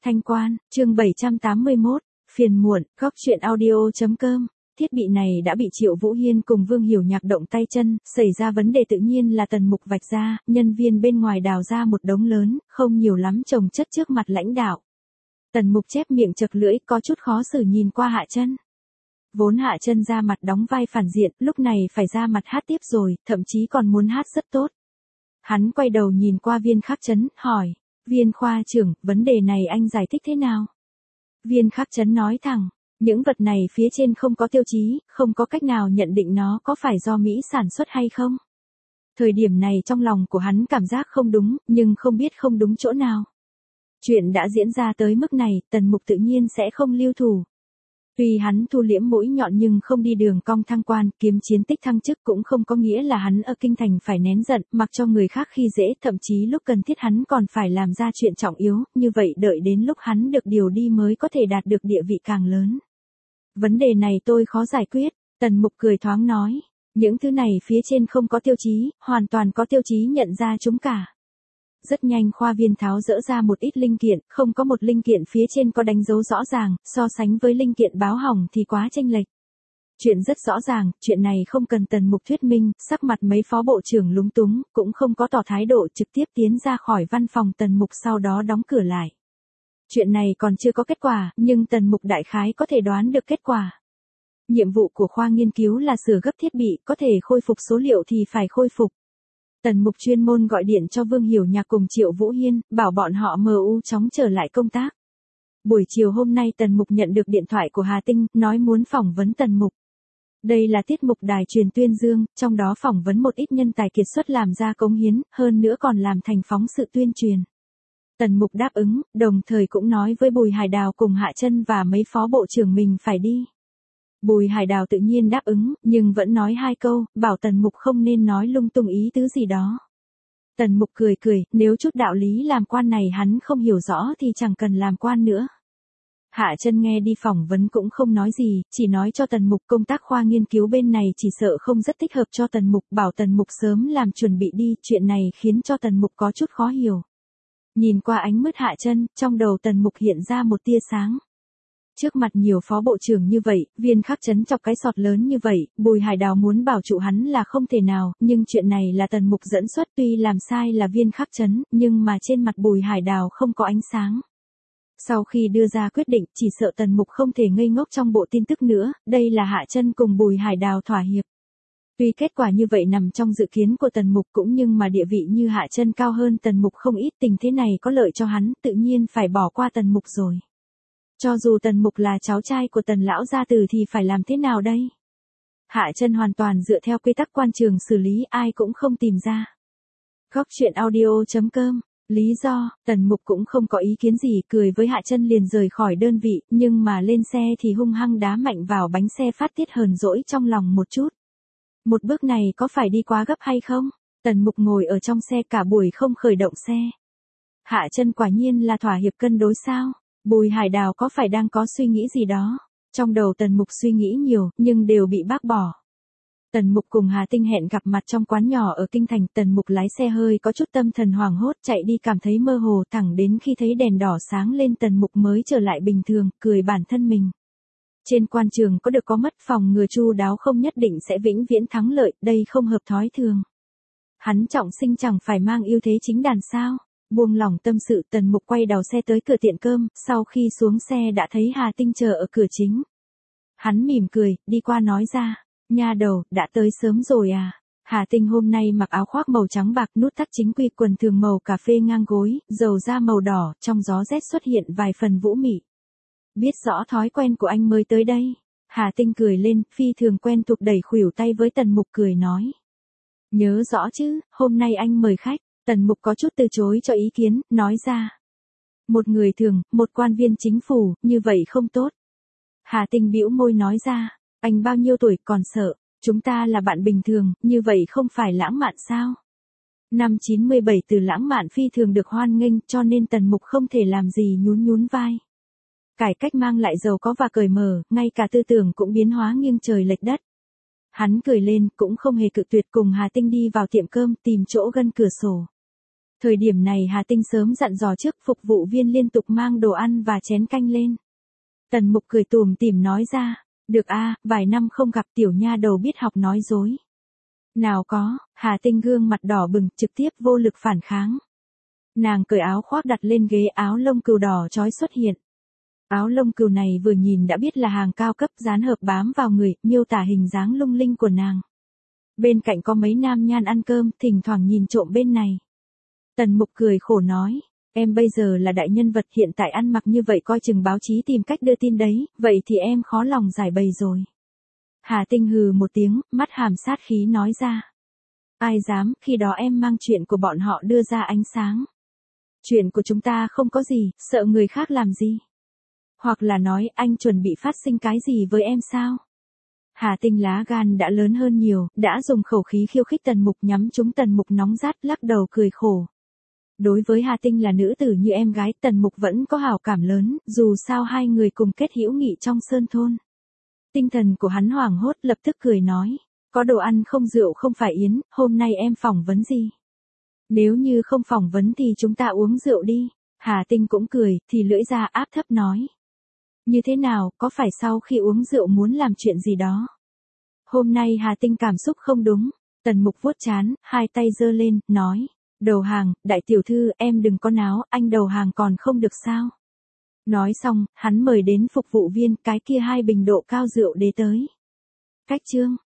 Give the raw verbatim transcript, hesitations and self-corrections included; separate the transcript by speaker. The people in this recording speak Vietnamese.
Speaker 1: Thanh Quan, chương bảy trăm tám mươi mốt, phiền muộn, góc truyện audio.com. Thiết bị này đã bị Triệu Vũ Hiên cùng Vương Hiểu Nhạc động tay chân, xảy ra vấn đề tự nhiên là Tần Mục vạch ra, nhân viên bên ngoài đào ra một đống lớn, không nhiều lắm chồng chất trước mặt lãnh đạo. Tần Mục chép miệng chật lưỡi, có chút khó xử nhìn qua Hạ Chân. Vốn Hạ Chân ra mặt đóng vai phản diện, lúc này phải ra mặt hát tiếp rồi, thậm chí còn muốn hát rất tốt. Hắn quay đầu nhìn qua Viên Khắc Chấn, hỏi, Viên khoa trưởng, vấn đề này anh giải thích thế nào? Viên Khắc Chấn nói thẳng, những vật này phía trên không có tiêu chí, không có cách nào nhận định nó có phải do Mỹ sản xuất hay không. Thời điểm này trong lòng của hắn cảm giác không đúng, nhưng không biết không đúng chỗ nào. Chuyện đã diễn ra tới mức này, Tần Mục tự nhiên sẽ không lưu thủ. Tuy hắn thu liễm mũi nhọn nhưng không đi đường cong thăng quan, kiếm chiến tích thăng chức cũng không có nghĩa là hắn ở kinh thành phải nén giận, mặc cho người khác khi dễ, thậm chí lúc cần thiết hắn còn phải làm ra chuyện trọng yếu, như vậy đợi đến lúc hắn được điều đi mới có thể đạt được địa vị càng lớn. Vấn đề này tôi khó giải quyết, Tần Mục cười thoáng nói, những thứ này phía trên không có tiêu chí, hoàn toàn có tiêu chí nhận ra chúng cả. Rất nhanh Khoa Viên tháo dỡ ra một ít linh kiện, không có một linh kiện phía trên có đánh dấu rõ ràng, so sánh với linh kiện báo hỏng thì quá chênh lệch. Chuyện rất rõ ràng, chuyện này không cần Tần Mục thuyết minh, sắc mặt mấy phó bộ trưởng lúng túng, cũng không có tỏ thái độ, trực tiếp tiến ra khỏi văn phòng Tần Mục sau đó đóng cửa lại. Chuyện này còn chưa có kết quả, nhưng Tần Mục đại khái có thể đoán được kết quả. Nhiệm vụ của khoa nghiên cứu là sửa gấp thiết bị, có thể khôi phục số liệu thì phải khôi phục. Tần Mục chuyên môn gọi điện cho Vương Hiểu Nhạc cùng Triệu Vũ Hiên, bảo bọn họ em u chóng trở lại công tác. Buổi chiều hôm nay Tần Mục nhận được điện thoại của Hà Tinh, nói muốn phỏng vấn Tần Mục. Đây là tiết mục đài truyền tuyên dương, trong đó phỏng vấn một ít nhân tài kiệt xuất làm ra cống hiến, hơn nữa còn làm thành phóng sự tuyên truyền. Tần Mục đáp ứng, đồng thời cũng nói với Bùi Hải Đào cùng Hạ Chân và mấy phó bộ trưởng mình phải đi. Bùi Hải Đào tự nhiên đáp ứng, nhưng vẫn nói hai câu, bảo Tần Mục không nên nói lung tung ý tứ gì đó. Tần Mục cười cười, nếu chút đạo lý làm quan này hắn không hiểu rõ thì chẳng cần làm quan nữa. Hạ Chân nghe đi phỏng vấn cũng không nói gì, chỉ nói cho Tần Mục công tác khoa nghiên cứu bên này chỉ sợ không rất thích hợp cho Tần Mục, bảo Tần Mục sớm làm chuẩn bị đi, chuyện này khiến cho Tần Mục có chút khó hiểu. Nhìn qua ánh mắt Hạ Chân, trong đầu Tần Mục hiện ra một tia sáng. Trước mặt nhiều phó bộ trưởng như vậy, Viên Khắc Chấn chọc cái sọt lớn như vậy, Bùi Hải Đào muốn bảo trụ hắn là không thể nào, nhưng chuyện này là Tần Mục dẫn xuất, tuy làm sai là Viên Khắc Chấn, nhưng mà trên mặt Bùi Hải Đào không có ánh sáng. Sau khi đưa ra quyết định, chỉ sợ Tần Mục không thể ngây ngốc trong bộ tin tức nữa, đây là Hạ Chân cùng Bùi Hải Đào thỏa hiệp. Tuy kết quả như vậy nằm trong dự kiến của Tần Mục cũng nhưng mà địa vị như Hạ Chân cao hơn Tần Mục không ít, tình thế này có lợi cho hắn, tự nhiên phải bỏ qua Tần Mục rồi. Cho dù Tần Mục là cháu trai của Tần lão gia tử thì phải làm thế nào đây? Hạ Chân hoàn toàn dựa theo quy tắc quan trường xử lý, ai cũng không tìm ra. Góc truyện audio.com. Lý do, Tần Mục cũng không có ý kiến gì, cười với Hạ Chân liền rời khỏi đơn vị, nhưng mà lên xe thì hung hăng đá mạnh vào bánh xe phát tiết hờn dỗi trong lòng một chút. Một bước này có phải đi quá gấp hay không? Tần Mục ngồi ở trong xe cả buổi không khởi động xe. Hạ Chân quả nhiên là thỏa hiệp cân đối sao? Bùi Hải Đào có phải đang có suy nghĩ gì đó? Trong đầu Tần Mục suy nghĩ nhiều, nhưng đều bị bác bỏ. Tần Mục cùng Hà Tinh hẹn gặp mặt trong quán nhỏ ở Kinh Thành, Tần Mục lái xe hơi có chút tâm thần hoảng hốt, chạy đi cảm thấy mơ hồ, thẳng đến khi thấy đèn đỏ sáng lên Tần Mục mới trở lại bình thường, cười bản thân mình. Trên quan trường có được có mất, phòng ngừa chu đáo không nhất định sẽ vĩnh viễn thắng lợi, đây không hợp thói thường. Hắn trọng sinh chẳng phải mang ưu thế chính đàn sao? Buông lỏng tâm sự, Tần Mục quay đầu xe tới cửa tiệm cơm, sau khi xuống xe đã thấy Hà Tinh chờ ở cửa chính. Hắn mỉm cười, đi qua nói ra, nha đầu, đã tới sớm rồi à? Hà Tinh hôm nay mặc áo khoác màu trắng bạc, nút thắt chính quy, quần thường màu cà phê ngang gối, dầu da màu đỏ, trong gió rét xuất hiện vài phần vũ mị. Biết rõ thói quen của anh mới tới đây. Hà Tinh cười lên, phi thường quen thuộc đẩy khuỷu tay với Tần Mục cười nói. Nhớ rõ chứ, hôm nay anh mời khách. Tần Mục có chút từ chối cho ý kiến, nói ra. Một người thường, một quan viên chính phủ, như vậy không tốt. Hà Tinh bĩu môi nói ra, anh bao nhiêu tuổi còn sợ, chúng ta là bạn bình thường, như vậy không phải lãng mạn sao? Năm chín mươi bảy từ lãng mạn phi thường được hoan nghênh, cho nên Tần Mục không thể làm gì nhún nhún vai. Cải cách mang lại giàu có và cởi mở, ngay cả tư tưởng cũng biến hóa nghiêng trời lệch đất. Hắn cười lên, cũng không hề cự tuyệt cùng Hà Tinh đi vào tiệm cơm, tìm chỗ gần cửa sổ. Thời điểm này Hà Tinh sớm dặn dò trước, phục vụ viên liên tục mang đồ ăn và chén canh lên. Tần Mục cười tủm tỉm nói ra, được a, vài năm không gặp tiểu nha đầu biết học nói dối. Nào có, Hà Tinh gương mặt đỏ bừng, trực tiếp vô lực phản kháng. Nàng cởi áo khoác đặt lên ghế, áo lông cừu đỏ chói xuất hiện. Áo lông cừu này vừa nhìn đã biết là hàng cao cấp, dán hợp bám vào người, miêu tả hình dáng lung linh của nàng. Bên cạnh có mấy nam nhan ăn cơm, thỉnh thoảng nhìn trộm bên này. Tần Mục cười khổ nói, em bây giờ là đại nhân vật, hiện tại ăn mặc như vậy coi chừng báo chí tìm cách đưa tin đấy, vậy thì em khó lòng giải bày rồi. Hà Tinh hừ một tiếng, mắt hàm sát khí nói ra. Ai dám, khi đó em mang chuyện của bọn họ đưa ra ánh sáng. Chuyện của chúng ta không có gì, sợ người khác làm gì. Hoặc là nói anh chuẩn bị phát sinh cái gì với em sao? Hà Tinh lá gan đã lớn hơn nhiều, đã dùng khẩu khí khiêu khích Tần Mục, nhắm trúng Tần Mục nóng rát, lắc đầu cười khổ. Đối với Hà Tinh là nữ tử như em gái, Tần Mục vẫn có hảo cảm lớn, dù sao hai người cùng kết hữu nghị trong sơn thôn. Tinh thần của hắn hoảng hốt, lập tức cười nói, có đồ ăn không rượu không phải yến, hôm nay em phỏng vấn gì? Nếu như không phỏng vấn thì chúng ta uống rượu đi. Hà Tinh cũng cười, thì lưỡi ra áp thấp nói. Như thế nào, có phải sau khi uống rượu muốn làm chuyện gì đó? Hôm nay Hà Tinh cảm xúc không đúng. Tần Mục vuốt trán, hai tay giơ lên, nói. Đầu hàng, đại tiểu thư, em đừng có náo, anh đầu hàng còn không được sao? Nói xong, hắn mời đến phục vụ viên, cái kia hai bình độ cao rượu đế tới. Cách chương.